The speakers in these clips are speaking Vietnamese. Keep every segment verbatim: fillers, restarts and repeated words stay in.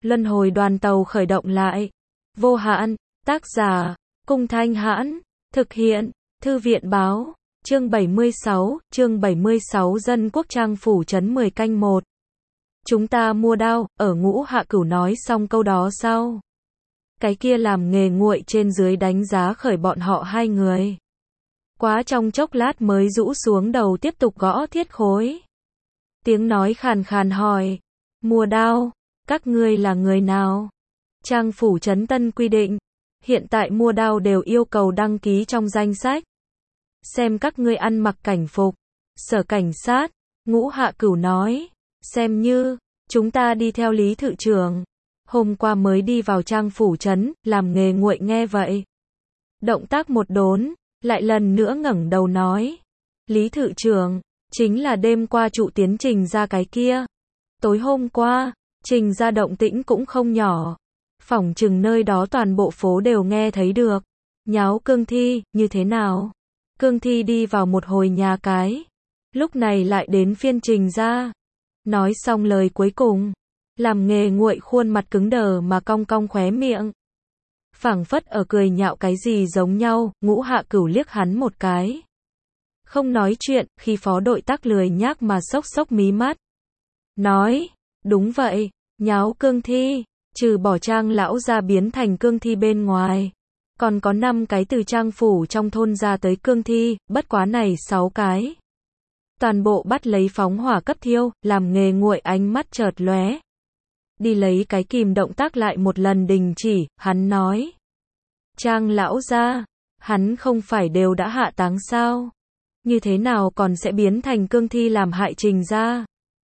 Luân hồi đoàn tàu khởi động lại. Vô hạn, tác giả, Cung Thanh Hãn, thực hiện, Thư viện báo, chương bảy mươi sáu, chương bảy mươi sáu Dân Quốc Trang Phủ Trấn mười canh một. Chúng ta mua đao, ở Ngũ Hạ Cửu nói xong câu đó sau. Cái kia làm nghề nguội trên dưới đánh giá khởi bọn họ hai người. Quá trong chốc lát mới rũ xuống đầu tiếp tục gõ thiết khối. Tiếng nói khàn khàn hỏi, mua đao, các ngươi là người nào? Trang Phủ Trấn tân quy định, hiện tại mua đao đều yêu cầu đăng ký trong danh sách. Xem các ngươi ăn mặc cảnh phục. Sở cảnh sát, Ngũ Hạ Cửu nói, xem như, chúng ta đi theo Lý Thự trưởng. Hôm qua mới đi vào Trang Phủ Trấn, làm nghề nguội nghe vậy. Động tác một đốn, lại lần nữa ngẩng đầu nói. Lý Thự trưởng, chính là đêm qua trụ tiến Trình ra cái kia. Tối hôm qua, Trình ra động tĩnh cũng không nhỏ. Phỏng chừng nơi đó toàn bộ phố đều nghe thấy được. Nháo cương thi, như thế nào? Cương thi đi vào một hồi nhà cái. Lúc này lại đến phiên Trình ra. Nói xong lời cuối cùng. Làm nghề nguội khuôn mặt cứng đờ mà cong cong khóe miệng. Phảng phất ở cười nhạo cái gì giống nhau, Ngũ Hạ Cửu liếc hắn một cái. Không nói chuyện, khi phó đội tắc lười nhác mà sốc sốc mí mắt. Nói, đúng vậy, nháo cương thi, trừ bỏ Trang lão ra biến thành cương thi bên ngoài. Còn có năm cái từ Trang phủ trong thôn ra tới cương thi, bất quá này sáu cái. Toàn bộ bắt lấy phóng hỏa cấp thiêu, làm nghề nguội ánh mắt chợt lóe. Đi lấy cái kìm động tác lại một lần đình chỉ, hắn nói. Trang lão ra, hắn không phải đều đã hạ táng sao? Như thế nào còn sẽ biến thành cương thi làm hại Trình ra?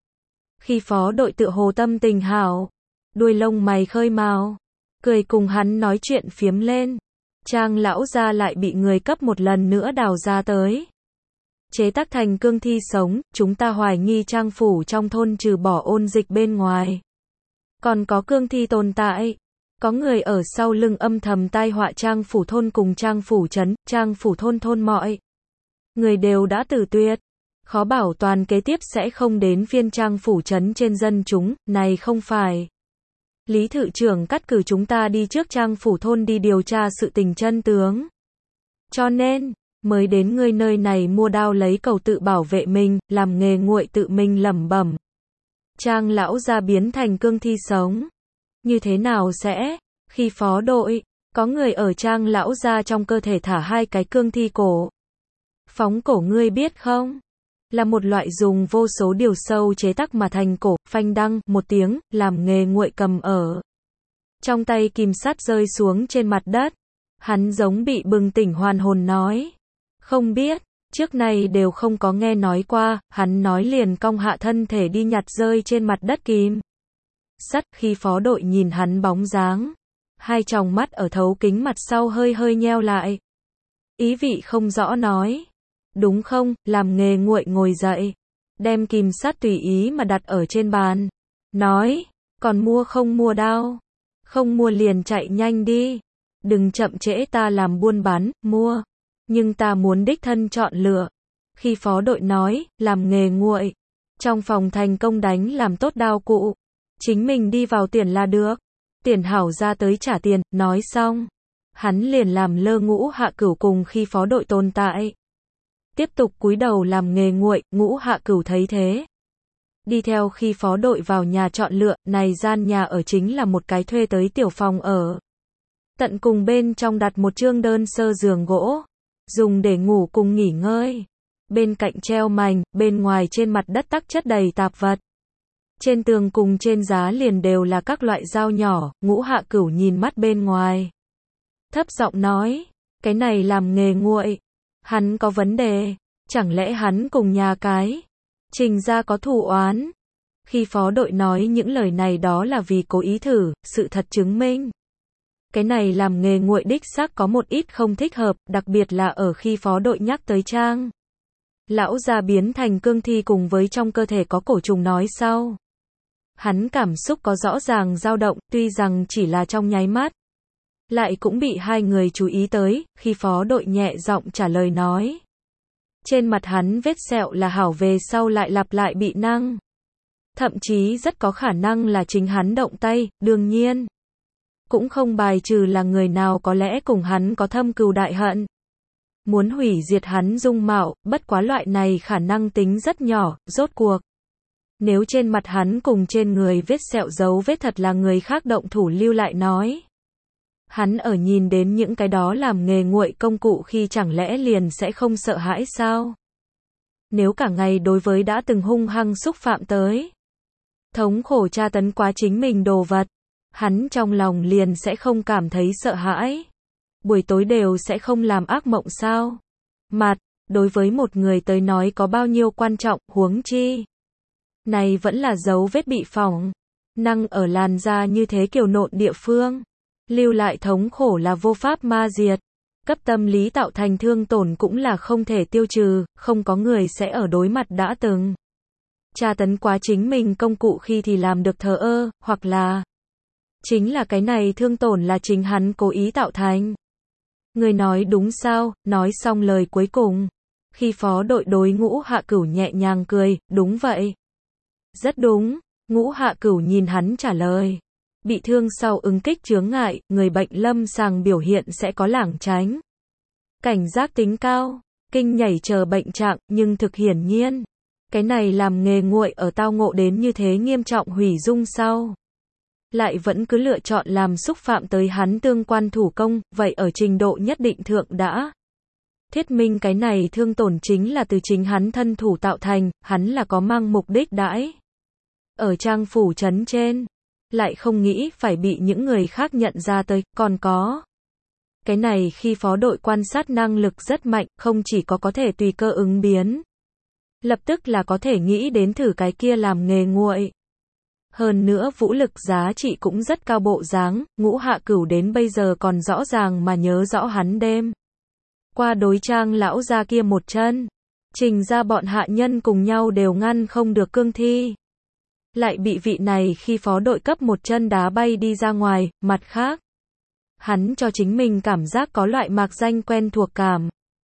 Khi phó đội tựa hồ tâm tình hảo, đuôi lông mày khơi mào, cười cùng hắn nói chuyện phiếm lên. Trang lão ra lại bị người cấp một lần nữa đào ra tới. Chế tác thành cương thi sống, chúng ta hoài nghi Trang phủ trong thôn trừ bỏ ôn dịch bên ngoài. Còn có cương thi tồn tại. Có người ở sau lưng âm thầm tai họa Trang phủ thôn cùng Trang phủ trấn, Trang phủ thôn thôn mọi. Người đều đã tử tuyệt. Khó bảo toàn kế tiếp sẽ không đến phiên Trang phủ trấn trên dân chúng, này không phải. Lý Thự trưởng cắt cử chúng ta đi trước Trang phủ thôn đi điều tra sự tình chân tướng. Cho nên, mới đến ngươi nơi này mua đao lấy cầu tự bảo vệ mình, làm nghề nguội tự mình lẩm bẩm. Trang lão ra biến thành cương thi sống. Như thế nào sẽ? Khi phó đội, có người ở Trang lão ra trong cơ thể thả hai cái cương thi cổ. Phóng cổ ngươi biết không? Là một loại dùng vô số điều sâu chế tác mà thành cổ, phanh đăng, một tiếng, làm nghề nguội cầm ở. Trong tay kìm sắt rơi xuống trên mặt đất. Hắn giống bị bừng tỉnh hoàn hồn nói. Không biết, trước này đều không có nghe nói qua, hắn nói liền cong hạ thân thể đi nhặt rơi trên mặt đất kìm sắt. Khi phó đội nhìn hắn bóng dáng, hai tròng mắt ở thấu kính mặt sau hơi hơi nheo lại. Ý vị không rõ nói. Đúng không, làm nghề nguội ngồi dậy. Đem kìm sắt tùy ý mà đặt ở trên bàn. Nói, còn mua không mua đao? Không mua liền chạy nhanh đi. Đừng chậm trễ ta làm buôn bán, mua. Nhưng ta muốn đích thân chọn lựa. Khi phó đội nói, làm nghề nguội. Trong phòng thành công đánh làm tốt đao cụ. Chính mình đi vào tiền là được. Tiền hảo ra tới trả tiền, nói xong. Hắn liền làm lơ Ngũ Hạ Cửu cùng khi phó đội tồn tại. Tiếp tục cúi đầu làm nghề nguội, Ngũ Hạ Cửu thấy thế. Đi theo khi phó đội vào nhà chọn lựa, này gian nhà ở chính là một cái thuê tới tiểu phòng ở. Tận cùng bên trong đặt một chương đơn sơ giường gỗ. Dùng để ngủ cùng nghỉ ngơi. Bên cạnh treo mành, bên ngoài trên mặt đất tắc chất đầy tạp vật. Trên tường cùng trên giá liền đều là các loại dao nhỏ, Ngũ Hạ Cửu nhìn mắt bên ngoài. Thấp giọng nói, cái này làm nghề nguội. Hắn có vấn đề, chẳng lẽ hắn cùng nhà cái Trình ra có thù oán? Khi phó đội nói những lời này đó là vì cố ý thử, sự thật chứng minh. Cái này làm nghề nguội đích xác có một ít không thích hợp, đặc biệt là ở khi phó đội nhắc tới Trang lão già biến thành cương thi cùng với trong cơ thể có cổ trùng nói sau. Hắn cảm xúc có rõ ràng dao động, tuy rằng chỉ là trong nháy mắt. Lại cũng bị hai người chú ý tới, khi phó đội nhẹ giọng trả lời nói. Trên mặt hắn vết sẹo là hảo về sau lại lặp lại bị năng. Thậm chí rất có khả năng là chính hắn động tay, đương nhiên. Cũng không bài trừ là người nào có lẽ cùng hắn có thâm cừu đại hận. Muốn hủy diệt hắn dung mạo, bất quá loại này khả năng tính rất nhỏ, rốt cuộc. Nếu trên mặt hắn cùng trên người vết sẹo dấu vết thật là người khác động thủ lưu lại nói. Hắn ở nhìn đến những cái đó làm nghề nguội công cụ khi chẳng lẽ liền sẽ không sợ hãi sao? Nếu cả ngày đối với đã từng hung hăng xúc phạm tới, thống khổ tra tấn quá chính mình đồ vật, hắn trong lòng liền sẽ không cảm thấy sợ hãi. Buổi tối đều sẽ không làm ác mộng sao? Mặt, đối với một người tới nói có bao nhiêu quan trọng, huống chi. Này vẫn là dấu vết bị phỏng, năng ở làn da như thế kiều nộn địa phương. Lưu lại thống khổ là vô pháp ma diệt. Cấp tâm lý tạo thành thương tổn cũng là không thể tiêu trừ, không có người sẽ ở đối mặt đã từng tra tấn quá chính mình công cụ khi thì làm được thờ ơ, hoặc là chính là cái này thương tổn là chính hắn cố ý tạo thành. Người nói đúng sao? Nói xong lời cuối cùng, khi phó đội đối Ngũ Hạ Cửu nhẹ nhàng cười, đúng vậy. Rất đúng, Ngũ Hạ Cửu nhìn hắn trả lời. Bị thương sau ứng kích chướng ngại, người bệnh lâm sàng biểu hiện sẽ có lảng tránh. Cảnh giác tính cao, kinh nhảy chờ bệnh trạng, nhưng thực hiển nhiên. Cái này làm nghề nguội ở tao ngộ đến như thế nghiêm trọng hủy dung sau. Lại vẫn cứ lựa chọn làm xúc phạm tới hắn tương quan thủ công, vậy ở trình độ nhất định thượng đã. Thiết minh cái này thương tổn chính là từ chính hắn thân thủ tạo thành, hắn là có mang mục đích đãi. Ở trang phủ trấn trên, lại không nghĩ phải bị những người khác nhận ra tới, còn có. Cái này khi phó đội quan sát năng lực rất mạnh, không chỉ có có thể tùy cơ ứng biến. Lập tức là có thể nghĩ đến thử cái kia làm nghề nguội. Hơn nữa vũ lực giá trị cũng rất cao bộ dáng, Ngũ Hạ Cửu đến bây giờ còn rõ ràng mà nhớ rõ hắn đêm qua đối Trang lão gia kia một chân. Trình ra bọn hạ nhân cùng nhau đều ngăn không được cương thi. Lại bị vị này khi phó đội cấp một chân đá bay đi ra ngoài, mặt khác. Hắn cho chính mình cảm giác có loại mạc danh quen thuộc cảm.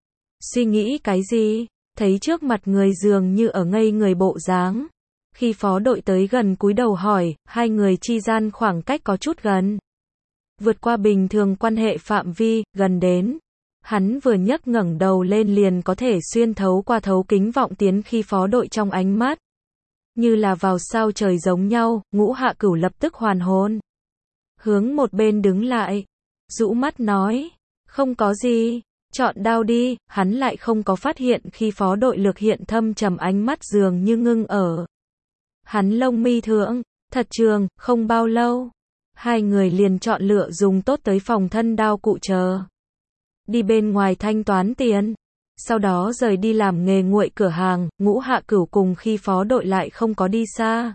Suy nghĩ cái gì? Thấy trước mặt người dường như ở ngây người bộ dáng. Khi phó đội tới gần cúi đầu hỏi, hai người chi gian khoảng cách có chút gần. Vượt qua bình thường quan hệ phạm vi, gần đến. Hắn vừa nhấc ngẩng đầu lên liền có thể xuyên thấu qua thấu kính vọng tiến khi phó đội trong ánh mắt. Như là vào sao trời giống nhau, Ngũ Hạ Cửu lập tức hoàn hồn. Hướng một bên đứng lại. Rũ mắt nói, không có gì, chọn đao đi, hắn lại không có phát hiện khi phó đội lược hiện thâm trầm ánh mắt dường như ngưng ở. Hắn lông mi thượng, thật trường, không bao lâu. Hai người liền chọn lựa dùng tốt tới phòng thân đao cụ chờ. Đi bên ngoài thanh toán tiền. Sau đó rời đi làm nghề nguội cửa hàng, Ngũ Hạ Cửu cùng khi phó đội lại không có đi xa.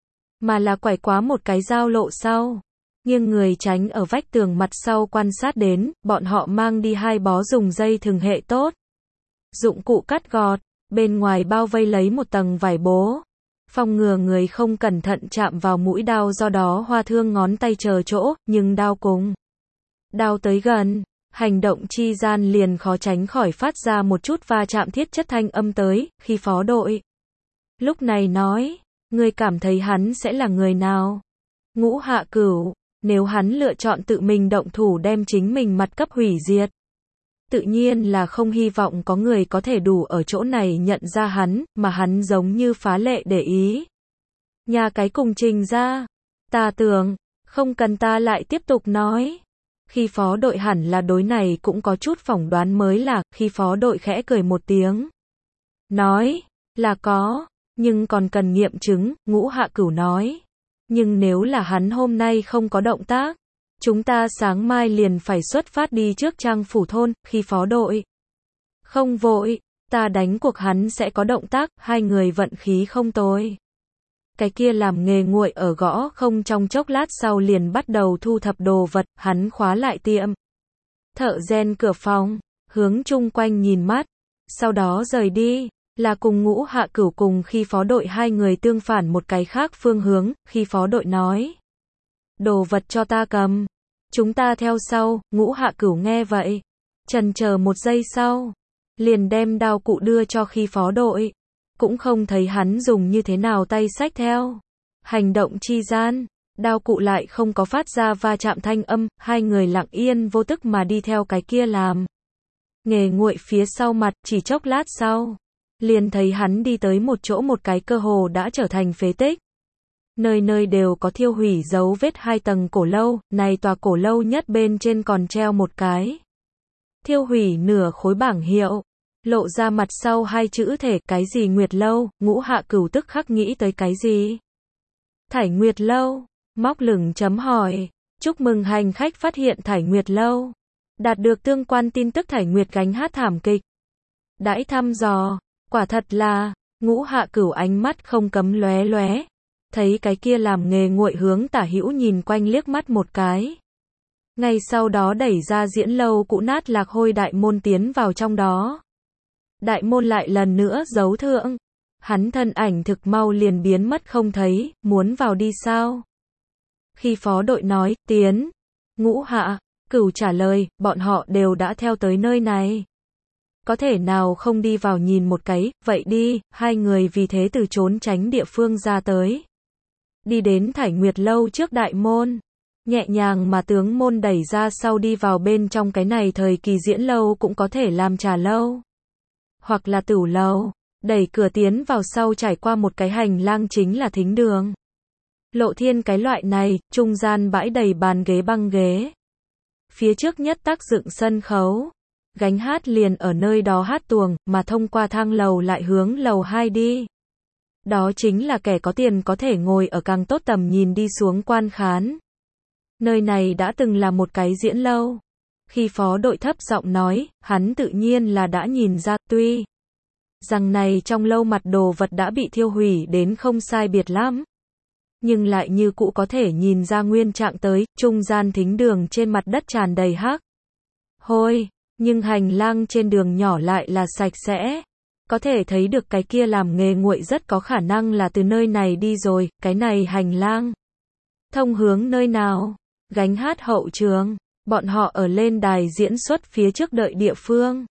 Mà là quải quá một cái giao lộ sau. Nghiêng người tránh ở vách tường mặt sau quan sát đến, bọn họ mang đi hai bó dùng dây thừng hệ tốt. Dụng cụ cắt gọt, bên ngoài bao vây lấy một tầng vải bố. Phòng ngừa người không cẩn thận chạm vào mũi đao do đó hoa thương ngón tay chờ chỗ, nhưng đao cùng. Đao tới gần, hành động chi gian liền khó tránh khỏi phát ra một chút va chạm thiết chất thanh âm tới, khi phó đội. Lúc này nói, người cảm thấy hắn sẽ là người nào? Ngũ Hạ Cửu, nếu hắn lựa chọn tự mình động thủ đem chính mình mặt cấp hủy diệt. Tự nhiên là không hy vọng có người có thể đủ ở chỗ này nhận ra hắn, mà hắn giống như phá lệ để ý. Nhà cái cùng Trình ra, ta tưởng, không cần ta lại tiếp tục nói. Khi phó đội hẳn là đối này cũng có chút phỏng đoán mới là, khi phó đội khẽ cười một tiếng. Nói, là có, nhưng còn cần nghiệm chứng, Ngũ Hạ Cửu nói. Nhưng nếu là hắn hôm nay không có động tác, chúng ta sáng mai liền phải xuất phát đi trước Trang phủ thôn, khi phó đội. Không vội, ta đánh cuộc hắn sẽ có động tác, hai người vận khí không tồi. Cái kia làm nghề nguội ở gõ không trong chốc lát sau liền bắt đầu thu thập đồ vật, hắn khóa lại tiệm. Thợ rèn cửa phòng, hướng chung quanh nhìn mắt, sau đó rời đi, là cùng Ngũ Hạ Cửu cùng khi phó đội hai người tương phản một cái khác phương hướng, khi phó đội nói. Đồ vật cho ta cầm, chúng ta theo sau, Ngũ Hạ Cửu nghe vậy. Chần chờ một giây sau, liền đem đao cụ đưa cho khi phó đội. Cũng không thấy hắn dùng như thế nào tay xách theo. Hành động chi gian, đao cụ lại không có phát ra va chạm thanh âm, hai người lặng yên vô tức mà đi theo cái kia làm nghề nguội phía sau mặt, chỉ chốc lát sau, liền thấy hắn đi tới một chỗ một cái cơ hồ đã trở thành phế tích. Nơi nơi đều có thiêu hủy dấu vết hai tầng cổ lâu, này tòa cổ lâu nhất bên trên còn treo một cái thiêu hủy nửa khối bảng hiệu, lộ ra mặt sau hai chữ thể, cái gì Nguyệt lâu. Ngũ Hạ Cửu tức khắc nghĩ tới cái gì? Thải Nguyệt lâu, móc lửng chấm hỏi, chúc mừng hành khách phát hiện Thải Nguyệt lâu, đạt được tương quan tin tức Thải Nguyệt gánh hát thảm kịch. Đãi thăm dò, quả thật là, Ngũ Hạ Cửu ánh mắt không cấm lóe lóe, thấy cái kia làm nghề nguội hướng tả hữu nhìn quanh liếc mắt một cái. Ngay sau đó đẩy ra diễn lâu cũ nát lạc hôi đại môn tiến vào trong đó. Đại môn lại lần nữa giấu thượng. Hắn thân ảnh thực mau liền biến mất không thấy, muốn vào đi sao? Khi phó đội nói, tiến. Ngũ Hạ Cửu trả lời, bọn họ đều đã theo tới nơi này. Có thể nào không đi vào nhìn một cái, vậy đi, hai người vì thế từ trốn tránh địa phương ra tới. Đi đến Thải Nguyệt lâu trước đại môn. Nhẹ nhàng mà tướng môn đẩy ra sau đi vào bên trong cái này thời kỳ diễn lâu cũng có thể làm trà lâu. Hoặc là tửu lâu. Đẩy cửa tiến vào sau trải qua một cái hành lang chính là thính đường. Lộ thiên cái loại này, trung gian bãi đầy bàn ghế băng ghế. Phía trước nhất tác dựng sân khấu. Gánh hát liền ở nơi đó hát tuồng, mà thông qua thang lầu lại hướng lầu hai đi. Đó chính là kẻ có tiền có thể ngồi ở càng tốt tầm nhìn đi xuống quan khán. Nơi này đã từng là một cái diễn lâu. Khi phó đội thấp giọng nói, hắn tự nhiên là đã nhìn ra, tuy rằng này trong lâu mặt đồ vật đã bị thiêu hủy đến không sai biệt lắm. Nhưng lại như cũ có thể nhìn ra nguyên trạng tới, trung gian thính đường trên mặt đất tràn đầy hắc hôi, nhưng hành lang trên đường nhỏ lại là sạch sẽ. Có thể thấy được cái kia làm nghề nguội rất có khả năng là từ nơi này đi rồi, cái này hành lang thông hướng nơi nào? Gánh hát hậu trường, bọn họ ở lên đài diễn xuất phía trước đợi địa phương.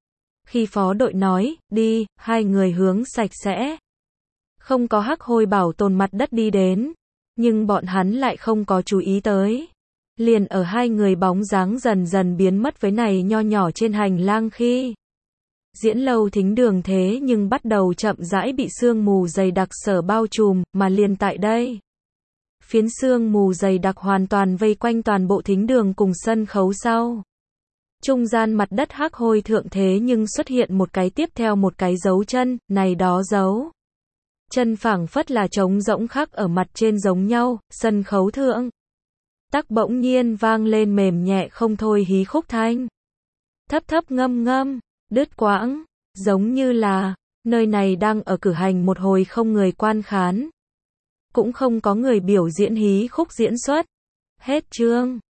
Khi phó đội nói, đi, hai người hướng sạch sẽ. Không có hắc hôi bảo tồn mặt đất đi đến. Nhưng bọn hắn lại không có chú ý tới. Liền ở hai người bóng dáng dần dần biến mất với này nho nhỏ trên hành lang khi. Diễn lâu thính đường thế nhưng bắt đầu chậm rãi bị sương mù dày đặc sở bao trùm, mà liền tại đây. Phiến sương mù dày đặc hoàn toàn vây quanh toàn bộ thính đường cùng sân khấu sau. Trung gian mặt đất hắc hôi thượng thế nhưng xuất hiện một cái tiếp theo một cái dấu chân, này đó dấu chân phảng phất là trống rỗng khắc ở mặt trên giống nhau, sân khấu thượng. Tắc bỗng nhiên vang lên mềm nhẹ không thôi hí khúc thanh. Thấp thấp ngâm ngâm, đứt quãng, giống như là, nơi này đang ở cử hành một hồi không người quan khán. Cũng không có người biểu diễn hí khúc diễn xuất. Hết chương.